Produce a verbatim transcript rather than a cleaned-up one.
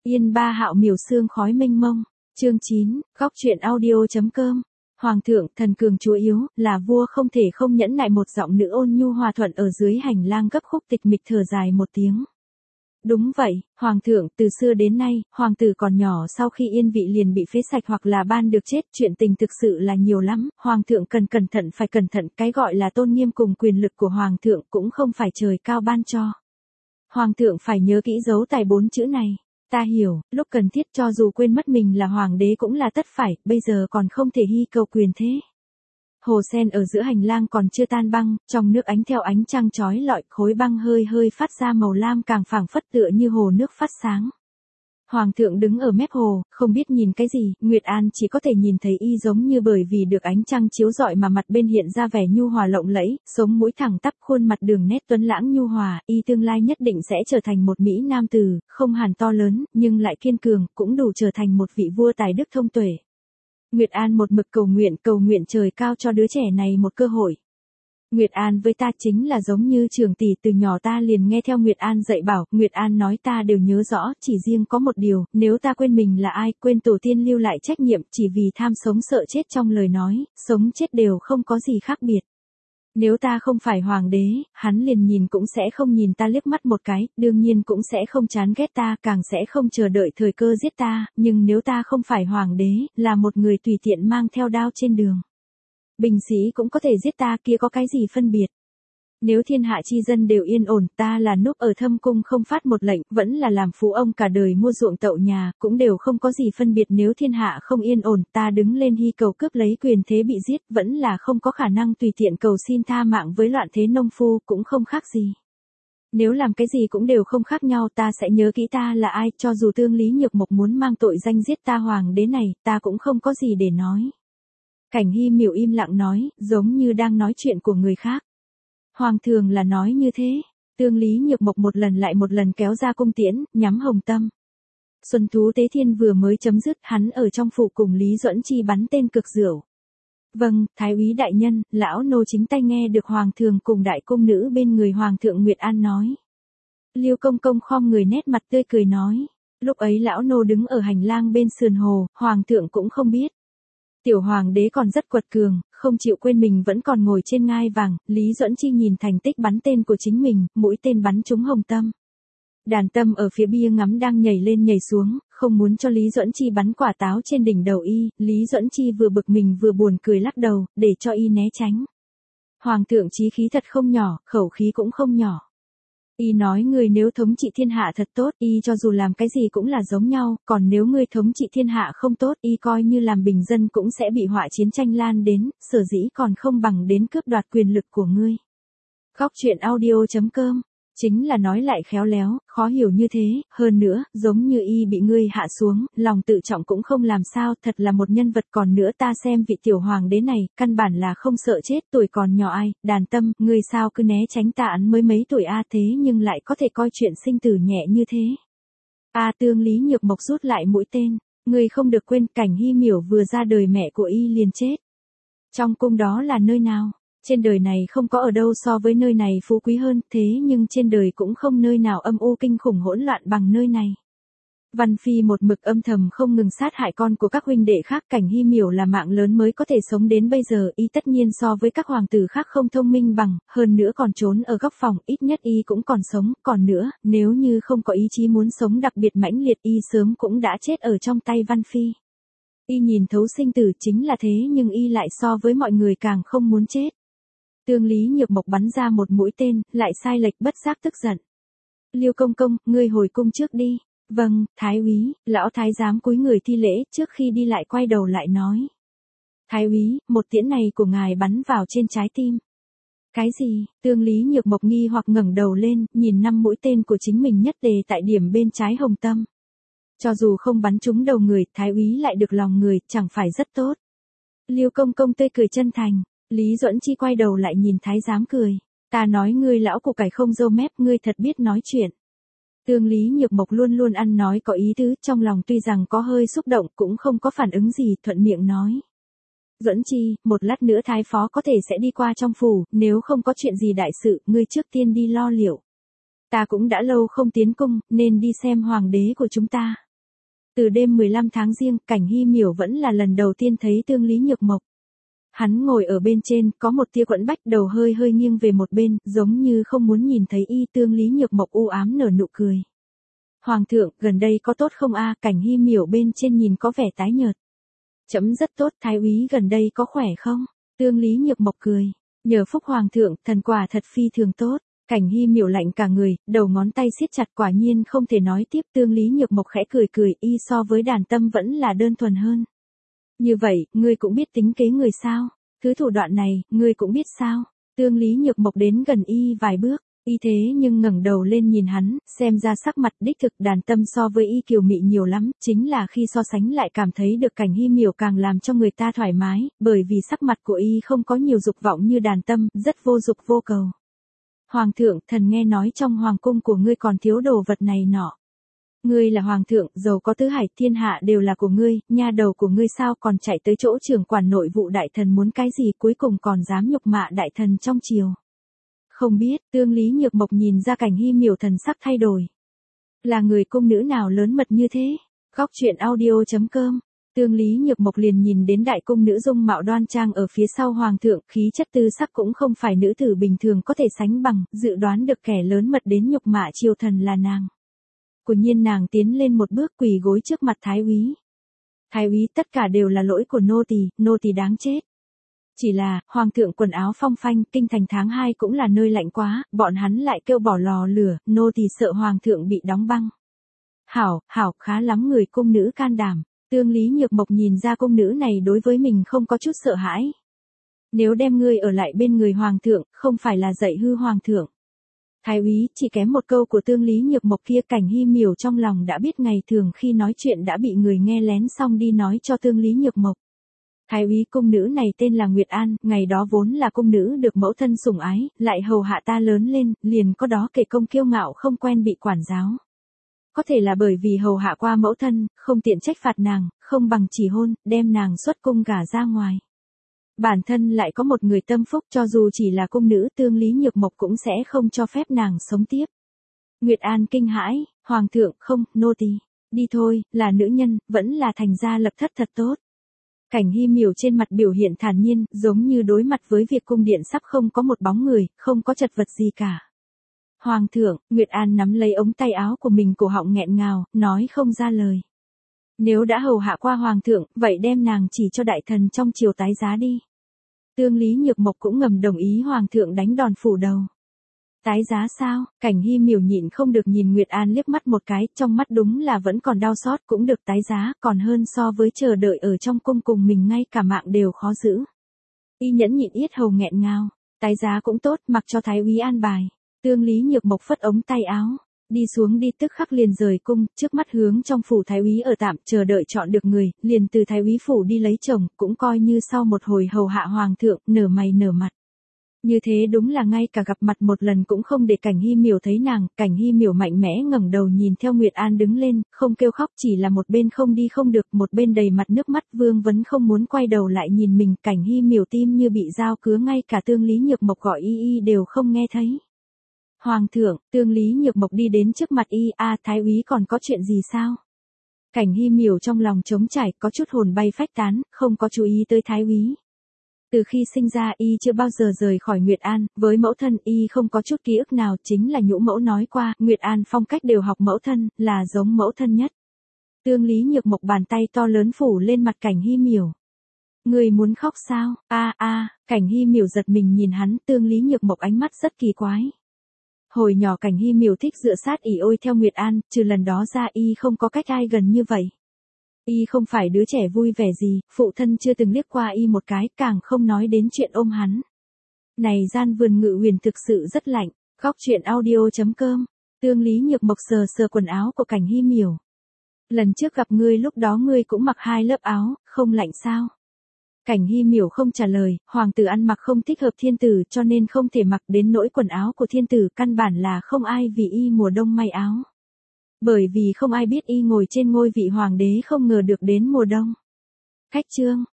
Yên ba hạo miểu sương khói mênh mông. Chương chín, góc truyện audio.com. Hoàng thượng, thần cường chúa yếu, là vua không thể không nhẫn nại, một giọng nữ ôn nhu hòa thuận ở dưới hành lang gấp khúc tịch mịch thở dài một tiếng. Đúng vậy, hoàng thượng, từ xưa đến nay, hoàng tử còn nhỏ sau khi yên vị liền bị phế sạch hoặc là ban được chết, chuyện tình thực sự là nhiều lắm, hoàng thượng cần cẩn thận phải cẩn thận, cái gọi là tôn nghiêm cùng quyền lực của hoàng thượng cũng không phải trời cao ban cho. Hoàng thượng phải nhớ kỹ dấu tài bốn chữ này. Ta hiểu, lúc cần thiết cho dù quên mất mình là hoàng đế cũng là tất phải, bây giờ còn không thể hy cầu quyền thế. Hồ sen ở giữa hành lang còn chưa tan băng, trong nước ánh theo ánh trăng chói lọi, khối băng hơi hơi phát ra màu lam càng phảng phất tựa như hồ nước phát sáng. Hoàng thượng đứng ở mép hồ, không biết nhìn cái gì, Nguyệt An chỉ có thể nhìn thấy y giống như bởi vì được ánh trăng chiếu rọi mà mặt bên hiện ra vẻ nhu hòa lộng lẫy, sống mũi thẳng tắp, khuôn mặt đường nét tuấn lãng nhu hòa, y tương lai nhất định sẽ trở thành một mỹ nam tử, không hẳn to lớn, nhưng lại kiên cường, cũng đủ trở thành một vị vua tài đức thông tuệ. Nguyệt An một mực cầu nguyện, cầu nguyện trời cao cho đứa trẻ này một cơ hội. Nguyệt An với ta chính là giống như trường tỷ, từ nhỏ ta liền nghe theo Nguyệt An dạy bảo, Nguyệt An nói ta đều nhớ rõ, chỉ riêng có một điều, nếu ta quên mình là ai, quên tổ tiên lưu lại trách nhiệm, chỉ vì tham sống sợ chết trong lời nói, sống chết đều không có gì khác biệt. Nếu ta không phải hoàng đế, hắn liền nhìn cũng sẽ không nhìn ta liếc mắt một cái, đương nhiên cũng sẽ không chán ghét ta, càng sẽ không chờ đợi thời cơ giết ta, nhưng nếu ta không phải hoàng đế, là một người tùy tiện mang theo đao trên đường. Bình sĩ cũng có thể giết ta, kia có cái gì phân biệt. Nếu thiên hạ chi dân đều yên ổn, ta là núp ở thâm cung không phát một lệnh, vẫn là làm phú ông cả đời mua ruộng tậu nhà, cũng đều không có gì phân biệt. Nếu thiên hạ không yên ổn, ta đứng lên hy cầu cướp lấy quyền thế bị giết, vẫn là không có khả năng tùy tiện cầu xin tha mạng với loạn thế nông phu, cũng không khác gì. Nếu làm cái gì cũng đều không khác nhau, ta sẽ nhớ kỹ ta là ai, cho dù Tương Lý Nhược Mộc muốn mang tội danh giết ta hoàng đế này, ta cũng không có gì để nói. Cảnh Hy Miểu im lặng nói, giống như đang nói chuyện của người khác. Hoàng thường là nói như thế. Tương Lý Nhược Mộc một lần lại một lần kéo ra cung tiễn, nhắm Hồng Tâm. Xuân Thú Tế Thiên vừa mới chấm dứt, hắn ở trong phủ cùng Lý Duẫn Chi bắn tên cực rượu. Vâng, Thái úy đại nhân, lão nô chính tay nghe được hoàng thường cùng đại cung nữ bên người hoàng thượng Nguyệt An nói. Liêu công công khom người nét mặt tươi cười nói. Lúc ấy lão nô đứng ở hành lang bên sườn hồ, hoàng thượng cũng không biết. Tiểu hoàng đế còn rất quật cường, không chịu quên mình vẫn còn ngồi trên ngai vàng, Lý Duẫn Chi nhìn thành tích bắn tên của chính mình, mũi tên bắn trúng Hồng Tâm. Đàn Tâm ở phía bia ngắm đang nhảy lên nhảy xuống, không muốn cho Lý Duẫn Chi bắn quả táo trên đỉnh đầu y, Lý Duẫn Chi vừa bực mình vừa buồn cười lắc đầu, để cho y né tránh. Hoàng thượng chí khí thật không nhỏ, khẩu khí cũng không nhỏ. Y nói người nếu thống trị thiên hạ thật tốt, y cho dù làm cái gì cũng là giống nhau, còn nếu ngươi thống trị thiên hạ không tốt, y coi như làm bình dân cũng sẽ bị họa chiến tranh lan đến, sở dĩ còn không bằng đến cướp đoạt quyền lực của ngươi. Góc truyện audio.com. Chính là nói lại khéo léo, khó hiểu như thế, hơn nữa, giống như y bị ngươi hạ xuống, lòng tự trọng cũng không làm sao, thật là một nhân vật. Còn nữa ta xem vị tiểu hoàng đế này, căn bản là không sợ chết, tuổi còn nhỏ ai, Đàn Tâm, ngươi sao cứ né tránh ta, ẵn mới mấy tuổi a thế nhưng lại có thể coi chuyện sinh tử nhẹ như thế. A Tương Lý Nhược Mộc rút lại mũi tên, ngươi không được quên, Cảnh Hy Miểu vừa ra đời mẹ của y liền chết. Trong cung đó là nơi nào? Trên đời này không có ở đâu so với nơi này phú quý hơn, thế nhưng trên đời cũng không nơi nào âm u kinh khủng hỗn loạn bằng nơi này. Văn Phi một mực âm thầm không ngừng sát hại con của các huynh đệ khác, Cảnh Hy Miểu là mạng lớn mới có thể sống đến bây giờ, y tất nhiên so với các hoàng tử khác không thông minh bằng, hơn nữa còn trốn ở góc phòng, ít nhất y cũng còn sống, còn nữa, nếu như không có ý chí muốn sống đặc biệt mãnh liệt, y sớm cũng đã chết ở trong tay Văn Phi. Y nhìn thấu sinh tử chính là thế nhưng y lại so với mọi người càng không muốn chết. Tương Lý Nhược Mộc bắn ra một mũi tên, lại sai lệch, bất giác tức giận. Liêu công công, ngươi hồi cung trước đi. Vâng, Thái úy, lão thái giám cúi người thi lễ, trước khi đi lại quay đầu lại nói. Thái úy, một tiễn này của ngài bắn vào trên trái tim. Cái gì? Tương Lý Nhược Mộc nghi hoặc ngẩng đầu lên, nhìn năm mũi tên của chính mình nhất đề tại điểm bên trái Hồng Tâm. Cho dù không bắn trúng đầu người, Thái úy lại được lòng người, chẳng phải rất tốt. Liêu công công tươi cười chân thành. Lý Duẫn Chi quay đầu lại nhìn thái giám cười. Ta nói ngươi lão củ cải không râu mép, ngươi thật biết nói chuyện. Tương Lý Nhược Mộc luôn luôn ăn nói có ý tứ, trong lòng tuy rằng có hơi xúc động, cũng không có phản ứng gì, thuận miệng nói. Duẫn Chi, một lát nữa thái phó có thể sẽ đi qua trong phủ, nếu không có chuyện gì đại sự, ngươi trước tiên đi lo liệu. Ta cũng đã lâu không tiến cung, nên đi xem hoàng đế của chúng ta. Từ đêm mười lăm tháng Giêng, Cảnh Hy Miểu vẫn là lần đầu tiên thấy Tương Lý Nhược Mộc. Hắn ngồi ở bên trên, có một tia quẫn bách, đầu hơi hơi nghiêng về một bên, giống như không muốn nhìn thấy y. Tương Lý Nhược Mộc u ám nở nụ cười. Hoàng thượng, gần đây có tốt không a? Cảnh Hy Miểu bên trên nhìn có vẻ tái nhợt. Chấm rất tốt, thái úy gần đây có khỏe không? Tương Lý Nhược Mộc cười. Nhờ phúc hoàng thượng, thần quả thật phi thường tốt. Cảnh Hy Miểu lạnh cả người, đầu ngón tay siết chặt, quả nhiên không thể nói tiếp. Tương Lý Nhược Mộc khẽ cười cười, y so với Đàn Tâm vẫn là đơn thuần hơn. Như vậy, ngươi cũng biết tính kế người sao? Thứ thủ đoạn này, ngươi cũng biết sao? Tương Lý Nhược Mộc đến gần y vài bước, y thế nhưng ngẩng đầu lên nhìn hắn, xem ra sắc mặt đích thực Đàn Tâm so với y kiều mị nhiều lắm, chính là khi so sánh lại cảm thấy được Cảnh Hy Miểu càng làm cho người ta thoải mái, bởi vì sắc mặt của y không có nhiều dục vọng như Đàn Tâm, rất vô dục vô cầu. Hoàng thượng, thần nghe nói trong hoàng cung của ngươi còn thiếu đồ vật này nọ. Ngươi là hoàng thượng, giàu có tứ hải, thiên hạ đều là của ngươi, nha đầu của ngươi sao còn chạy tới chỗ trưởng quản nội vụ đại thần muốn cái gì, cuối cùng còn dám nhục mạ đại thần trong triều. Không biết, Tương Lý Nhược Mộc nhìn ra Cảnh Hy Miểu thần sắc thay đổi. Là người cung nữ nào lớn mật như thế? Góc truyện audio chấm com. Tương Lý Nhược Mộc liền nhìn đến đại cung nữ dung mạo đoan trang ở phía sau hoàng thượng, khí chất tư sắc cũng không phải nữ tử bình thường có thể sánh bằng, dự đoán được kẻ lớn mật đến nhục mạ triều thần là nàng. Quả nhiên nàng tiến lên một bước, quỳ gối trước mặt thái úy. Thái úy, tất cả đều là lỗi của nô tỳ, nô tỳ đáng chết. Chỉ là, hoàng thượng quần áo phong phanh, kinh thành tháng hai cũng là nơi lạnh quá, bọn hắn lại kêu bỏ lò lửa, nô tỳ sợ hoàng thượng bị đóng băng. Hảo, hảo, khá lắm người cung nữ can đảm. Tương Lý Nhược Mộc nhìn ra cung nữ này đối với mình không có chút sợ hãi. Nếu đem ngươi ở lại bên người hoàng thượng, không phải là dạy hư hoàng thượng. Thái úy, chỉ kém một câu của Tương Lý Nhược Mộc kia, Cảnh Hy Miểu trong lòng đã biết ngày thường khi nói chuyện đã bị người nghe lén xong đi nói cho Tương Lý Nhược Mộc. Thái úy, cung nữ này tên là Nguyệt An, ngày đó vốn là cung nữ được mẫu thân sủng ái, lại hầu hạ ta lớn lên, liền có đó kể công kiêu ngạo không quen bị quản giáo. Có thể là bởi vì hầu hạ qua mẫu thân, không tiện trách phạt nàng, không bằng chỉ hôn, đem nàng xuất cung gả ra ngoài. Bản thân lại có một người tâm phúc, cho dù chỉ là cung nữ, Tương Lý Nhược Mộc cũng sẽ không cho phép nàng sống tiếp. Nguyệt An kinh hãi, hoàng thượng, không, nô tỳ, đi thôi, là nữ nhân, vẫn là thành gia lập thất thật tốt. Cảnh Hy Miểu trên mặt biểu hiện thản nhiên, giống như đối mặt với việc cung điện sắp không có một bóng người, không có chật vật gì cả. Hoàng thượng, Nguyệt An nắm lấy ống tay áo của mình, cổ họng nghẹn ngào, nói không ra lời. Nếu đã hầu hạ qua hoàng thượng, vậy đem nàng chỉ cho đại thần trong triều tái giá đi. Tương Lý Nhược Mộc cũng ngầm đồng ý hoàng thượng đánh đòn phủ đầu. Tái giá sao? Cảnh Hy Miểu nhịn không được nhìn Nguyệt An liếc mắt một cái, trong mắt đúng là vẫn còn đau xót, cũng được tái giá, còn hơn so với chờ đợi ở trong cung cùng mình ngay cả mạng đều khó giữ. Y nhẫn nhịn yết hầu nghẹn ngào, tái giá cũng tốt, mặc cho thái úy an bài. Tương Lý Nhược Mộc phất ống tay áo, đi xuống đi, tức khắc liền rời cung, trước mắt hướng trong phủ thái úy ở tạm, chờ đợi chọn được người, liền từ thái úy phủ đi lấy chồng, cũng coi như sau một hồi hầu hạ hoàng thượng, nở mày nở mặt. Như thế đúng là ngay cả gặp mặt một lần cũng không để Cảnh Hy Miểu thấy nàng. Cảnh Hy Miểu mạnh mẽ ngẩng đầu nhìn theo Nguyệt An đứng lên, không kêu khóc, chỉ là một bên không đi không được, một bên đầy mặt nước mắt, vương vấn không muốn quay đầu lại nhìn mình. Cảnh Hy Miểu tim như bị dao cứa, ngay cả Tương Lý Nhược Mộc gọi y y đều không nghe thấy. Hoàng thượng, Tương Lý Nhược Mộc đi đến trước mặt y, a thái úy còn có chuyện gì sao? Cảnh Hy Miểu trong lòng trống trải, có chút hồn bay phách tán, không có chú ý tới thái úy. Từ khi sinh ra y chưa bao giờ rời khỏi Nguyệt An, với mẫu thân y không có chút ký ức nào, chính là nhũ mẫu nói qua, Nguyệt An phong cách đều học mẫu thân, là giống mẫu thân nhất. Tương Lý Nhược Mộc bàn tay to lớn phủ lên mặt Cảnh Hy Miểu. Người muốn khóc sao? A a, Cảnh Hy Miểu giật mình nhìn hắn, Tương Lý Nhược Mộc ánh mắt rất kỳ quái. Hồi nhỏ Cảnh Hy Miểu thích dựa sát ỉ ôi theo Nguyệt An, trừ lần đó ra y không có cách ai gần như vậy. Y không phải đứa trẻ vui vẻ gì, phụ thân chưa từng liếc qua y một cái, càng không nói đến chuyện ôm hắn. Này gian vườn Ngự Huyền thực sự rất lạnh. Góc truyện audio chấm com. Tương Lý Nhược Mộc sờ sờ quần áo của Cảnh Hy Miểu. Lần trước gặp ngươi lúc đó ngươi cũng mặc hai lớp áo, không lạnh sao? Cảnh Hy Miểu không trả lời, hoàng tử ăn mặc không thích hợp thiên tử cho nên không thể mặc, đến nỗi quần áo của thiên tử căn bản là không ai vì y mùa đông may áo. Bởi vì không ai biết y ngồi trên ngôi vị hoàng đế không ngờ được đến mùa đông. Khách trương,